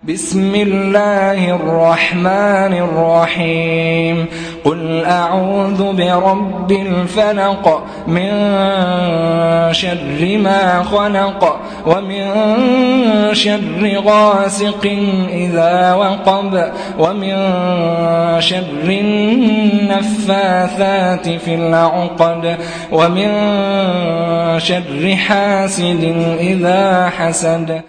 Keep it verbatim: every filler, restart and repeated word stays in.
بسم الله الرحمن الرحيم قل أعوذ برب الفلق من شر ما خلق ومن شر غاسق إذا وقب ومن شر النفاثات في العقد ومن شر حاسد إذا حسد.